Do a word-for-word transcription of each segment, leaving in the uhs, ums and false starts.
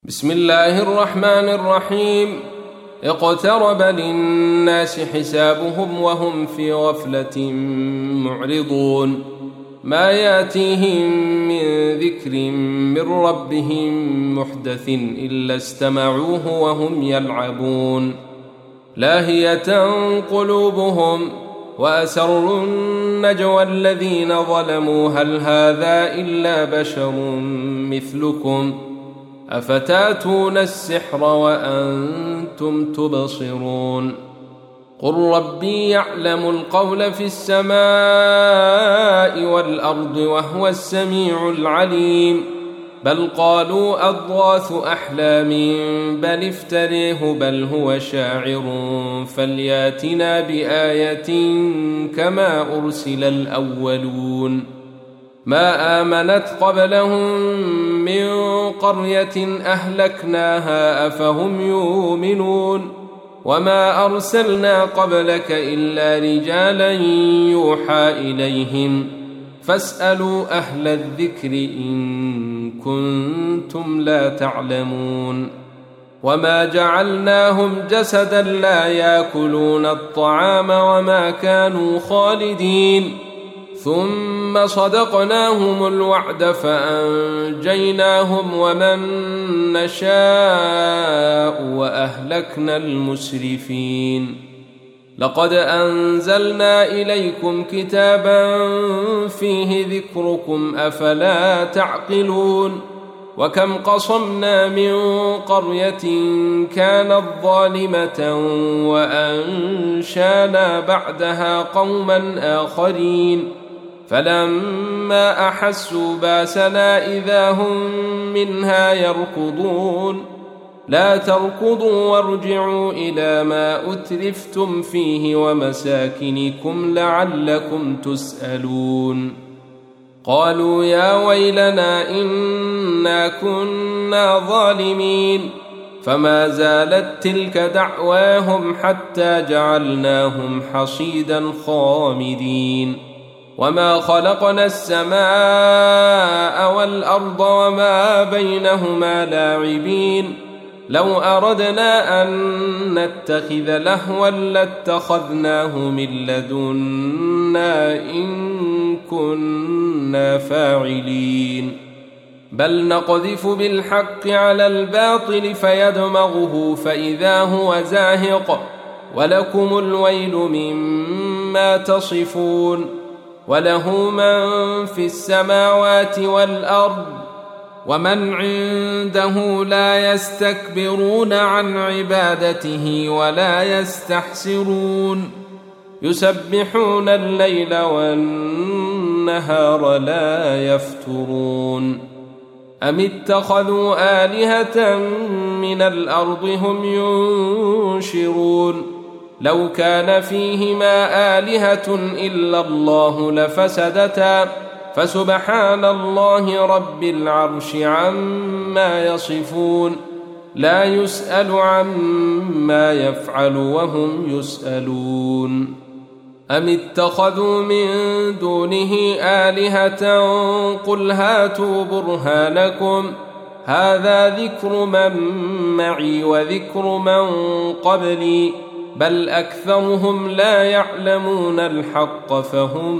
بسم الله الرحمن الرحيم. اقترب للناس حسابهم وهم في غفلة معرضون. ما ياتيهم من ذكر من ربهم محدث إلا استمعوه وهم يلعبون. لاهية قلوبهم وأسروا النجوى الذين ظلموا هل هذا إلا بشر مثلكم أفتاتون السحر وأنتم تبصرون. قل ربي يعلم القول في السماء والأرض وهو السميع العليم. بل قالوا أضغاث أحلام بل افتريه بل هو شاعر فلياتنا بآية كما أرسل الأولون. ما آمنت قبلهم من قرية أهلكناها أفهم يؤمنون. وما أرسلنا قبلك إلا رجالا يوحى إليهم فاسألوا أهل الذكر إن كنتم لا تعلمون. وما جعلناهم جسدا لا يأكلون الطعام وما كانوا خالدين ثم صدقناهم الوعد فأنجيناهم ومن نشاء وأهلكنا المسرفين. لقد أنزلنا إليكم كتابا فيه ذكركم أفلا تعقلون. وكم قصمنا من قرية كانت ظالمة وأنشانا بعدها قوما آخرين فلما أحسوا باسنا إذا هم منها يركضون. لا تركضوا وارجعوا إلى ما أترفتم فيه ومساكنكم لعلكم تسألون. قالوا يا ويلنا إنا كنا ظالمين فما زالت تلك دعواهم حتى جعلناهم حصيدا خامدين. وما خلقنا السماء والأرض وما بينهما لاعبين. لو أردنا أن نتخذ لهوا لاتخذناه من لدنا إن كنا فاعلين. بل نقذف بالحق على الباطل فيدمغه فإذا هو زاهق ولكم الويل مما تصفون. وله من في السماوات والأرض ومن عنده لا يستكبرون عن عبادته ولا يستحسرون. يسبحون الليل والنهار لا يفترون. أم اتخذوا آلهة من الأرض هم ينشرون. لو كان فيهما آلهة إلا الله لفسدتا فسبحان الله رب العرش عما يصفون. لا يسأل عما يفعل وهم يسألون. أم اتخذوا من دونه آلهة قل هاتوا برهانكم هذا ذكر من معي وذكر من قبلي بل أكثرهم لا يعلمون الحق فهم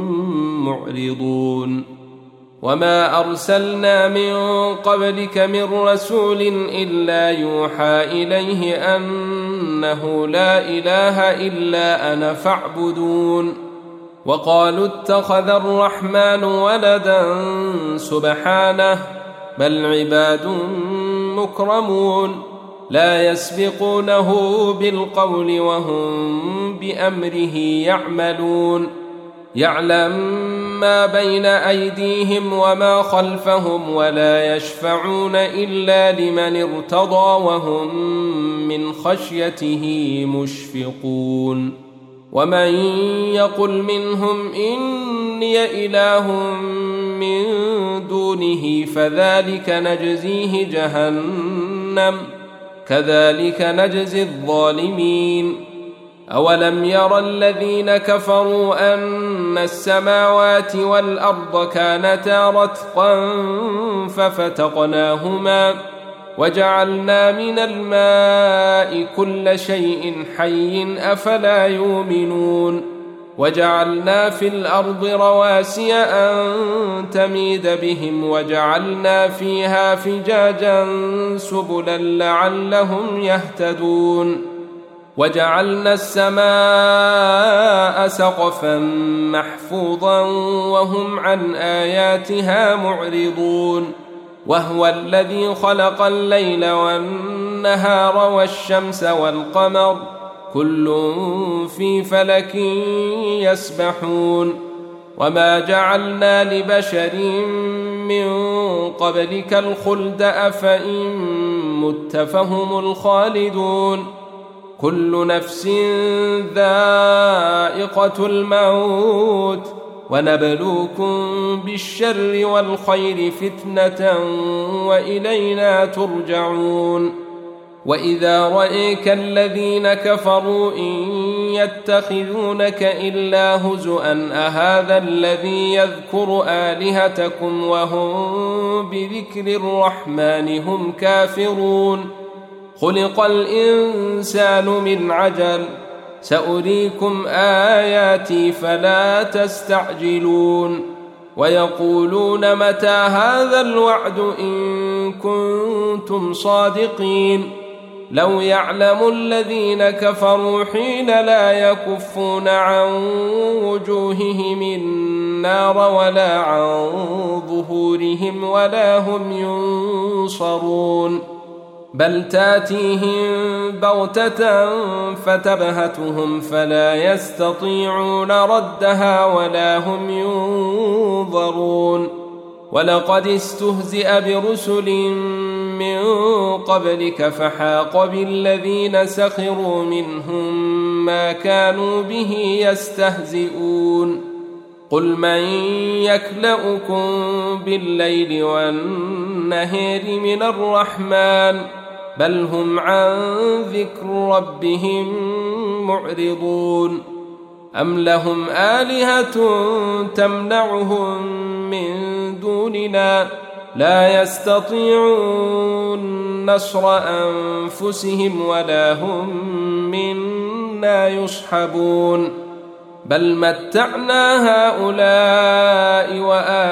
معرضون. وما أرسلنا من قبلك من رسول إلا يوحى إليه أنه لا إله إلا أنا فاعبدون. وقالوا اتخذ الرحمن ولدا سبحانه بل عباد مكرمون لا يسبقونه بالقول وهم بأمره يعملون. يعلم ما بين أيديهم وما خلفهم ولا يشفعون إلا لمن ارتضى وهم من خشيته مشفقون. ومن يقل منهم إني إله من دونه فذلك نجزيه جهنم كذلك نجزي الظالمين. أولم ير الذين كفروا أن السماوات والأرض كانتا رتقا ففتقناهما وجعلنا من الماء كل شيء حي أفلا يؤمنون وجعلنا في الأرض رواسي أن تميد بهم وجعلنا فيها فجاجا سبلا لعلهم يهتدون وجعلنا السماء سقفا محفوظا وهم عن آياتها معرضون وهو الذي خلق الليل والنهار والشمس والقمر كل في فلك يسبحون وما جعلنا لبشر من قبلك الخلد أفإن مت فهم الخالدون كل نفس ذائقة الموت ونبلوكم بالشر والخير فتنة وإلينا ترجعون وإذا رأيك الذين كفروا إن يتخذونك إلا هزؤا أهذا الذي يذكر آلهتكم وهم بذكر الرحمن هم كافرون خلق الإنسان من عجل سأريكم آياتي فلا تستعجلون ويقولون متى هذا الوعد إن كنتم صادقين لو يعلم الذين كفروا حين لا يكفون عن وجوههم النار ولا عن ظهورهم ولا هم ينصرون بل تاتيهم بغتة فتبهتهم فلا يستطيعون ردها ولا هم ينظرون ولقد استهزئ برسل من قبلك فحاق بالذين سخروا منهم ما كانوا به يستهزئون قل من يكلؤكم بالليل والنهار من الرحمن بل هم عن ذكر ربهم معرضون أم لهم آلهة تمنعهم من دوننا لا يستطيعون نصر أنفسهم ولا هم منا يصحبون بل متعنا هؤلاء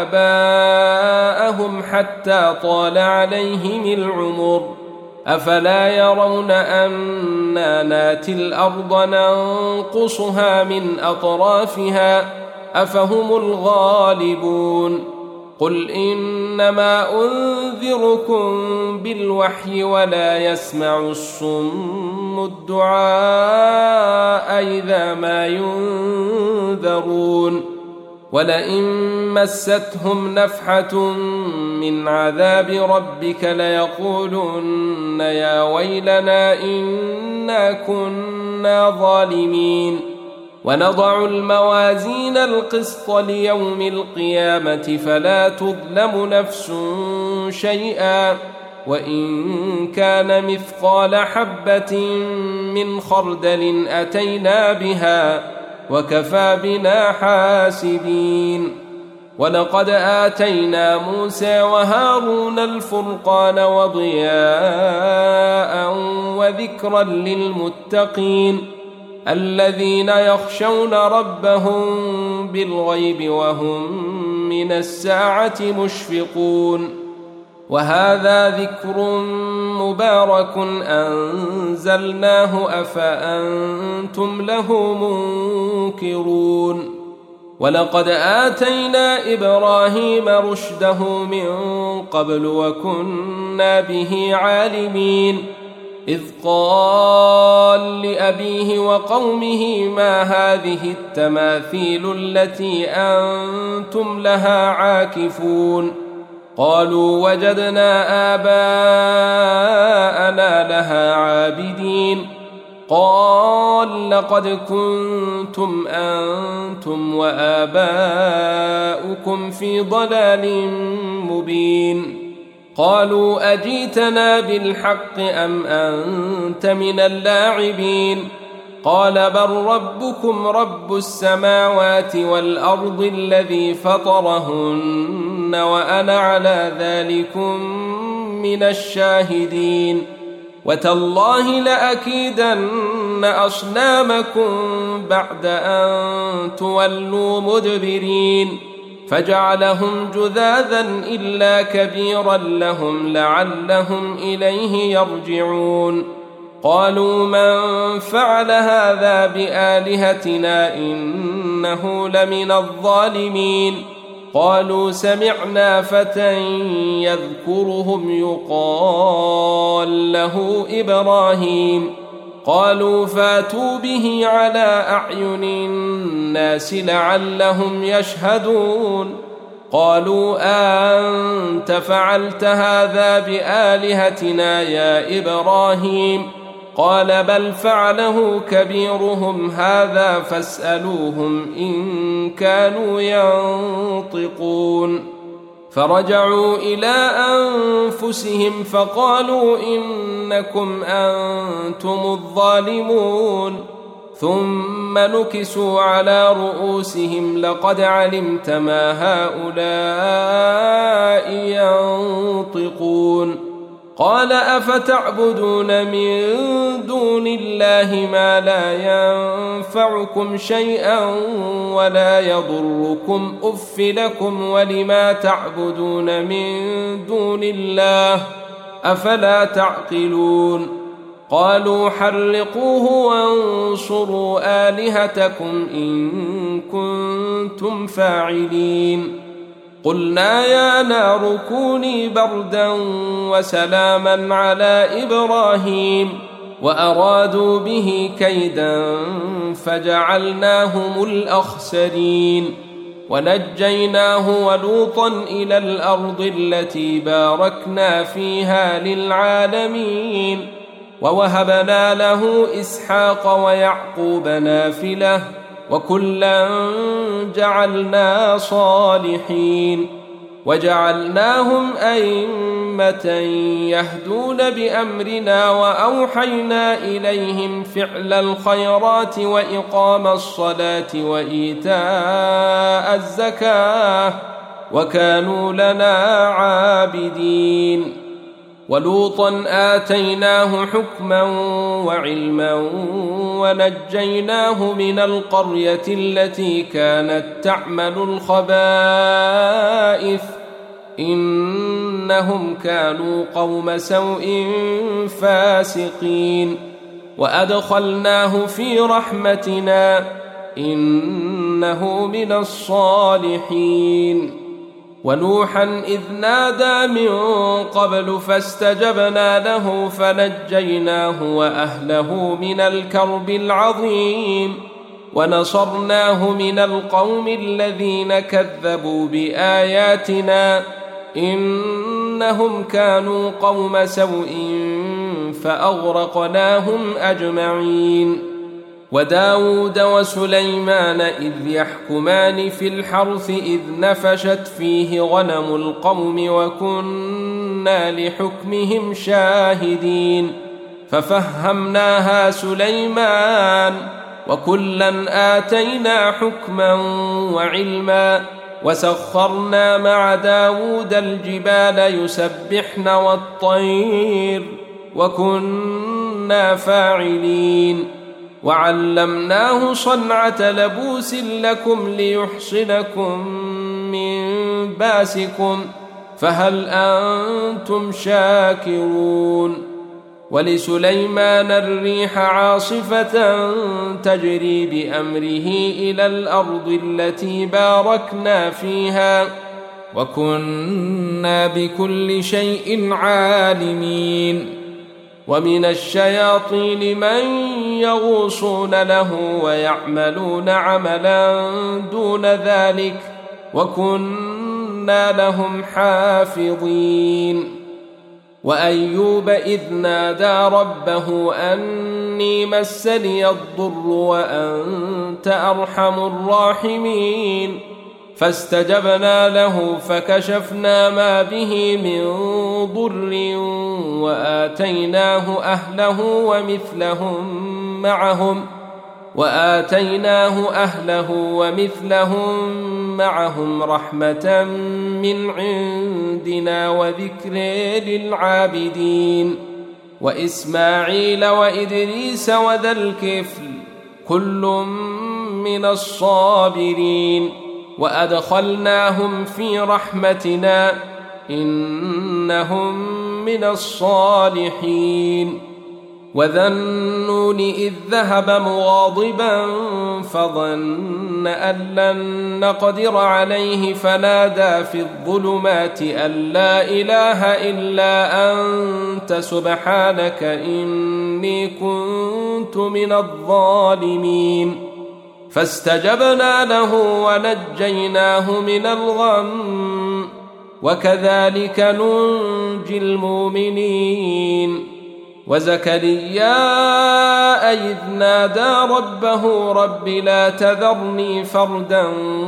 وآباءهم حتى طال عليهم العمر أفلا يرون أنا ناتي الأرض ننقصها من أطرافها أفهم الغالبون قل إنما أنذركم بالوحي ولا يسمع الصم الدعاء إذا ما ينذرون ولئن مستهم نفحة من عذاب ربك ليقولن يا ويلنا إنا كنا ظالمين ونضع الموازين القسط ليوم القيامة فلا تظلم نفس شيئا وإن كان مثقال حبة من خردل أتينا بها وكفى بنا حاسبين ولقد آتينا موسى وهارون الفرقان وضياء وذكرا للمتقين الذين يخشون ربهم بالغيب وهم من الساعة مشفقون وهذا ذكر مبارك أنزلناه أفأنتم له منكرون ولقد آتينا إبراهيم رشده من قبل وكنا به عالمين إذ قال لأبيه وقومه ما هذه التماثيل التي أنتم لها عاكفون قالوا وجدنا آباءنا لها عابدين قال لقد كنتم أنتم وآباؤكم في ضلال مبين قالوا أجيتنا بالحق أم أنت من اللاعبين قال بل ربكم رب السماوات والأرض الذي فطرهن وأنا على ذلكم من الشاهدين وتالله لأكيدن أصنامكم بعد أن تولوا مدبرين فجعلهم جذاذا إلا كبيرا لهم لعلهم إليه يرجعون قالوا من فعل هذا بآلهتنا إنه لمن الظالمين قالوا سمعنا فتى يذكرهم يقال له إبراهيم قالوا فاتوا به على أعين الناس لعلهم يشهدون قالوا أنت فعلت هذا بآلهتنا يا إبراهيم قال بل فعله كبيرهم هذا فاسألوهم إن كانوا ينطقون فرجعوا إلى أنفسهم فقالوا إنكم أنتم الظالمون ثم نكسوا على رؤوسهم لقد علمت ما هؤلاء ينطقون قال أفتعبدون من دون الله ما لا ينفعكم شيئا ولا يضركم أف لكم ولما تعبدون من دون الله أفلا تعقلون قالوا حرقوه وانصروا آلهتكم إن كنتم فاعلين قلنا يا نار كوني بردا وسلاما على إبراهيم وأرادوا به كيدا فجعلناهم الأخسرين ونجيناه ولوطا إلى الأرض التي باركنا فيها للعالمين ووهبنا له إسحاق ويعقوب نافلة وكلا جعلنا صالحين وجعلناهم أئمة يهدون بأمرنا وأوحينا إليهم فعل الخيرات وإقام الصلاة وإيتاء الزكاة وكانوا لنا عابدين ولوطا آتيناه حكما وعلما ونجيناه من القرية التي كانت تعمل الخبائث إنهم كانوا قوم سوء فاسقين وأدخلناه في رحمتنا إنه من الصالحين ونوحا إذ نادى من قبل فاستجبنا له فنجيناه وأهله من الكرب العظيم ونصرناه من القوم الذين كذبوا بآياتنا إنهم كانوا قوم سوء فأغرقناهم أجمعين وداود وسليمان إذ يحكمان في الحرث إذ نفشت فيه غنم القوم وكنا لحكمهم شاهدين ففهمناها سليمان وكلا آتينا حكما وعلما وسخرنا مع داود الجبال يسبحن والطير وكنا فاعلين وعلمناه صنعة لبوس لكم ليحصنكم من باسكم فهل أنتم شاكرون ولسليمان الريح عاصفة تجري بأمره إلى الأرض التي باركنا فيها وكنا بكل شيء عالمين ومن الشياطين من يغوصون له ويعملون عملا دون ذلك وكنا لهم حافظين وأيوب إذ نادى ربه أني مسني الضر وأنت أرحم الراحمين فاستجبنا له فكشفنا ما به من ضر وآتيناه أهله ومثلهم معهم وآتيناه أهله ومثلهم معهم رحمة من عندنا وذكر للعابدين وإسماعيل وإدريس وذا الكفل كل من الصابرين وأدخلناهم في رحمتنا إنهم من الصالحين وذا النون إذ ذهب مغاضبا فظن أن لن نقدر عليه فنادى في الظلمات أن لا إله إلا أنت سبحانك إني كنت من الظالمين فاستجبنا له ونجيناه من الغم وكذلك ننجي المؤمنين وزكريا إذ نادى ربه رب لا تذرني فردا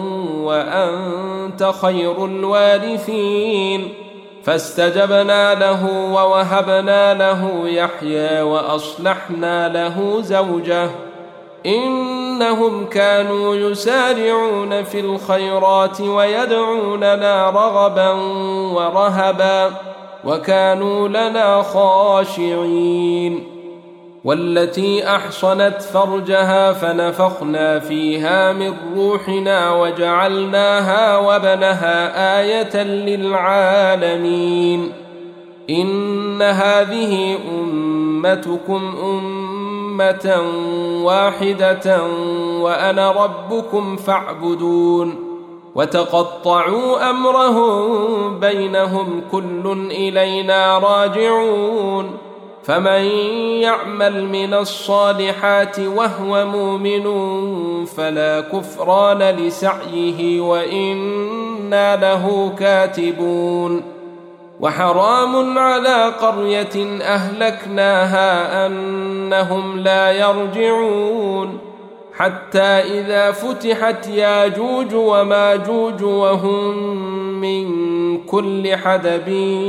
وأنت خير الوارثين فاستجبنا له ووهبنا له يحيى وأصلحنا له زوجه إنهم كانوا يسارعون في الخيرات ويدعوننا رغبا ورهبا وكانوا لنا خاشعين والتي أحصنت فرجها فنفخنا فيها من روحنا وجعلناها وابنها آية للعالمين إن هذه أمتكم أمة واحدة وأنا ربكم فاعبدون وتقطعوا أمرهم بينهم كل إلينا راجعون فمن يعمل من الصالحات وهو مؤمن فلا كفران لسعيه وإنا له كاتبون وحرام على قرية أهلكناها أنهم لا يرجعون حتى إذا فتحت ياجوج وماجوج وهم من كل حدب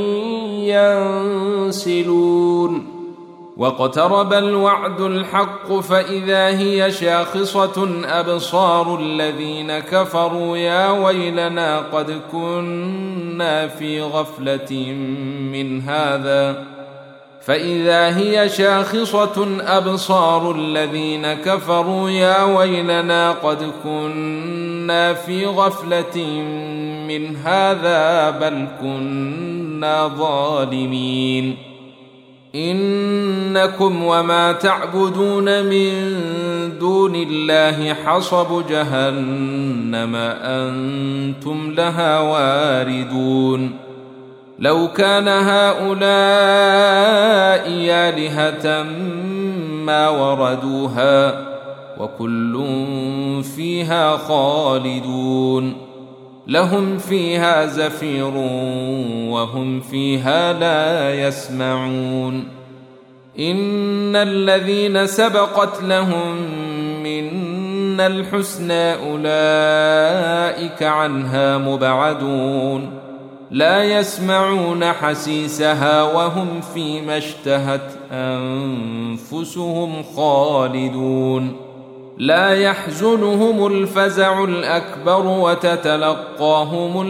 ينسلون واقترب الوعد الحق فإذا هي شاخصة أبصار الذين كفروا يا ويلنا قد كنا في غفلة من هذا فإذا هي شاخصة أبصار الذين كفروا يا ويلنا قد كنا في غفلة من هذا بل كنا ظالمين إنكم وما تعبدون من دون الله حصب جهنم أنتم لها واردون لو كان هؤلاء آلهة ما وردوها وكل فيها خالدون لهم فيها زفير وهم فيها لا يسمعون إن الذين سبقت لهم منا الحسنى أولئك عنها مبعدون لا يسمعون حسيسها وهم فيما اشتهت أنفسهم خالدون لا يحزنهم الفزع الأكبر وتتلقاهم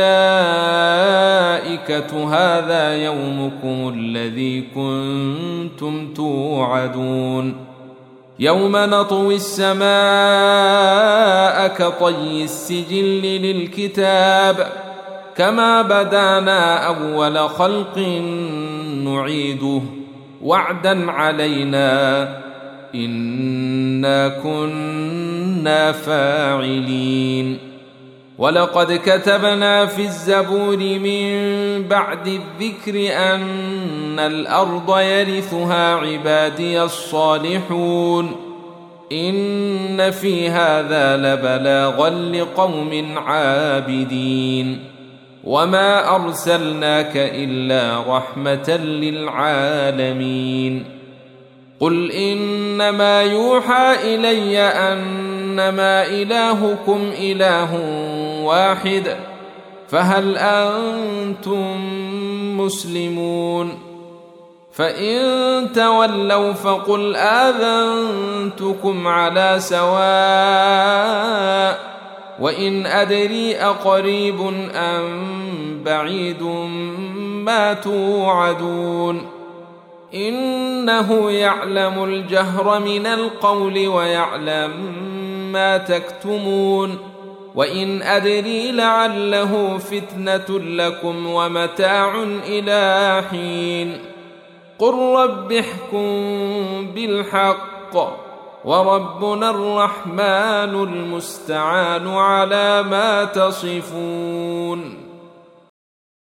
الملائكة هذا يومكم الذي كنتم توعدون يوم نطوي السماء كطي السجل للكتاب كما بدانا أول خلق نعيده وعدا علينا إنا كنا فاعلين ولقد كتبنا في الزبور من بعد الذكر أن الأرض يرثها عبادي الصالحون إن في هذا لبلاغا لقوم عابدين وما أرسلناك إلا رحمة للعالمين قل إنما يوحى إلي أنما إلهكم إله واحد فهل أنتم مسلمون فإن تولوا فقل آذنتكم على سواء وإن أدري أقريب أم بعيد ما توعدون إنه يعلم الجهر من القول ويعلم ما تكتمون وإن أدري لعله فتنة لكم ومتاع إلى حين قل رب احكم بالحق وربنا الرحمن المستعان على ما تصفون